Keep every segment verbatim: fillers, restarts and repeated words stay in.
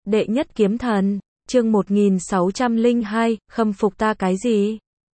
Đệ nhất kiếm thần, chương một nghìn sáu trăm lẻ hai, khâm phục ta cái gì?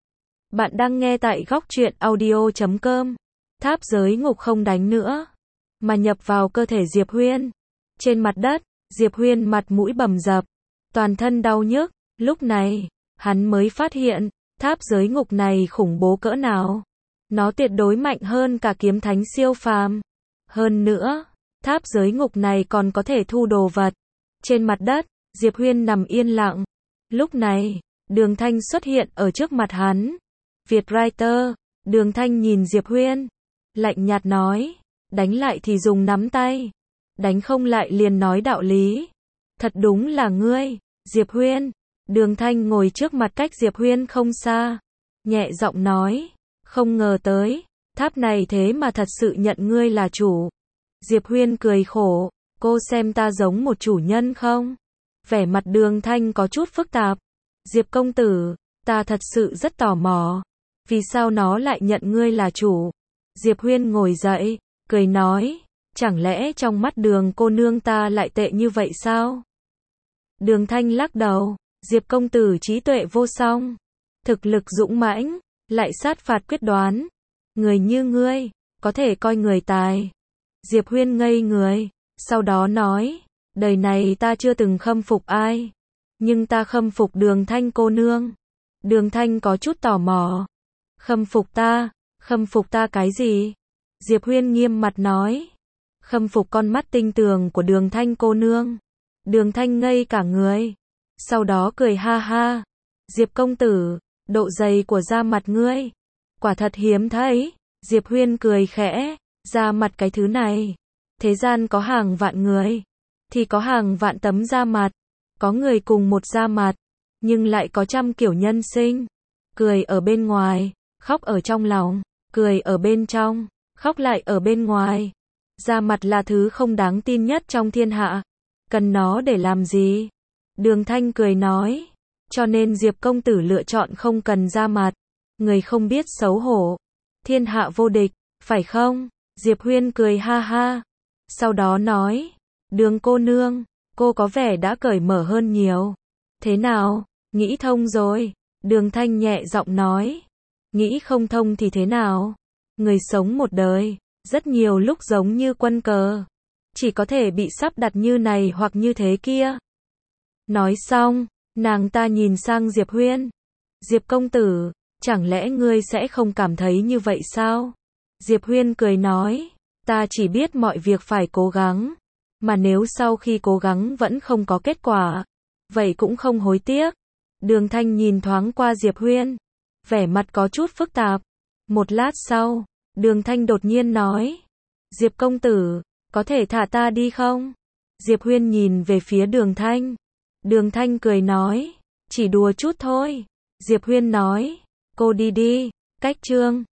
Bạn đang nghe tại góc truyện audio chấm com. Tháp giới ngục không đánh nữa, mà nhập vào cơ thể Diệp Huyên. Trên mặt đất, Diệp Huyên mặt mũi bầm dập, toàn thân đau nhức. Lúc này, hắn mới phát hiện, tháp giới ngục này khủng bố cỡ nào. Nó tuyệt đối mạnh hơn cả kiếm thánh siêu phàm. Hơn nữa, tháp giới ngục này còn có thể thu đồ vật. Trên mặt đất, Diệp Huyên nằm yên lặng. Lúc này, Đường Thanh xuất hiện ở trước mặt hắn. Việt Writer, Đường Thanh nhìn Diệp Huyên, lạnh nhạt nói, đánh lại thì dùng nắm tay, đánh không lại liền nói đạo lý. Thật đúng là ngươi, Diệp Huyên. Đường Thanh ngồi trước mặt cách Diệp Huyên không xa, nhẹ giọng nói, không ngờ tới, tháp này thế mà thật sự nhận ngươi là chủ. Diệp Huyên cười khổ, cô xem ta giống một chủ nhân không? Vẻ mặt Đường Thanh có chút phức tạp. Diệp công tử, ta thật sự rất tò mò, vì sao nó lại nhận ngươi là chủ? Diệp Huyên ngồi dậy, cười nói, chẳng lẽ trong mắt Đường cô nương ta lại tệ như vậy sao? Đường Thanh lắc đầu, Diệp công tử trí tuệ vô song, thực lực dũng mãnh, lại sát phạt quyết đoán. Người như ngươi, có thể coi người tài. Diệp Huyên ngây người, sau đó nói, đời này ta chưa từng khâm phục ai, nhưng ta khâm phục Đường Thanh cô nương. Đường Thanh có chút tò mò, khâm phục ta, khâm phục ta cái gì? Diệp Huyên nghiêm mặt nói, khâm phục con mắt tinh tường của Đường Thanh cô nương. Đường Thanh ngây cả người, sau đó cười ha ha, Diệp công tử, độ dày của da mặt ngươi, quả thật hiếm thấy. Diệp Huyên cười khẽ, da mặt cái thứ này, thế gian có hàng vạn người, thì có hàng vạn tấm da mặt, có người cùng một da mặt, nhưng lại có trăm kiểu nhân sinh. Cười ở bên ngoài, khóc ở trong lòng, cười ở bên trong, khóc lại ở bên ngoài. Da mặt là thứ không đáng tin nhất trong thiên hạ, cần nó để làm gì? Đường Thanh cười nói, cho nên Diệp công tử lựa chọn không cần da mặt, người không biết xấu hổ, thiên hạ vô địch, phải không? Diệp Huyên cười ha ha, sau đó nói, Đường cô nương, cô có vẻ đã cởi mở hơn nhiều. Thế nào, nghĩ thông rồi? Đường Thanh nhẹ giọng nói, nghĩ không thông thì thế nào? Người sống một đời, rất nhiều lúc giống như quân cờ, chỉ có thể bị sắp đặt như này hoặc như thế kia. Nói xong, nàng ta nhìn sang Diệp Huyên. Diệp công tử, chẳng lẽ ngươi sẽ không cảm thấy như vậy sao? Diệp Huyên cười nói, ta chỉ biết mọi việc phải cố gắng, mà nếu sau khi cố gắng vẫn không có kết quả, vậy cũng không hối tiếc. Đường Thanh nhìn thoáng qua Diệp Huyên, vẻ mặt có chút phức tạp. Một lát sau, Đường Thanh đột nhiên nói, Diệp công tử, có thể thả ta đi không? Diệp Huyên nhìn về phía Đường Thanh. Đường Thanh cười nói, chỉ đùa chút thôi. Diệp Huyên nói, cô đi đi. Cách chương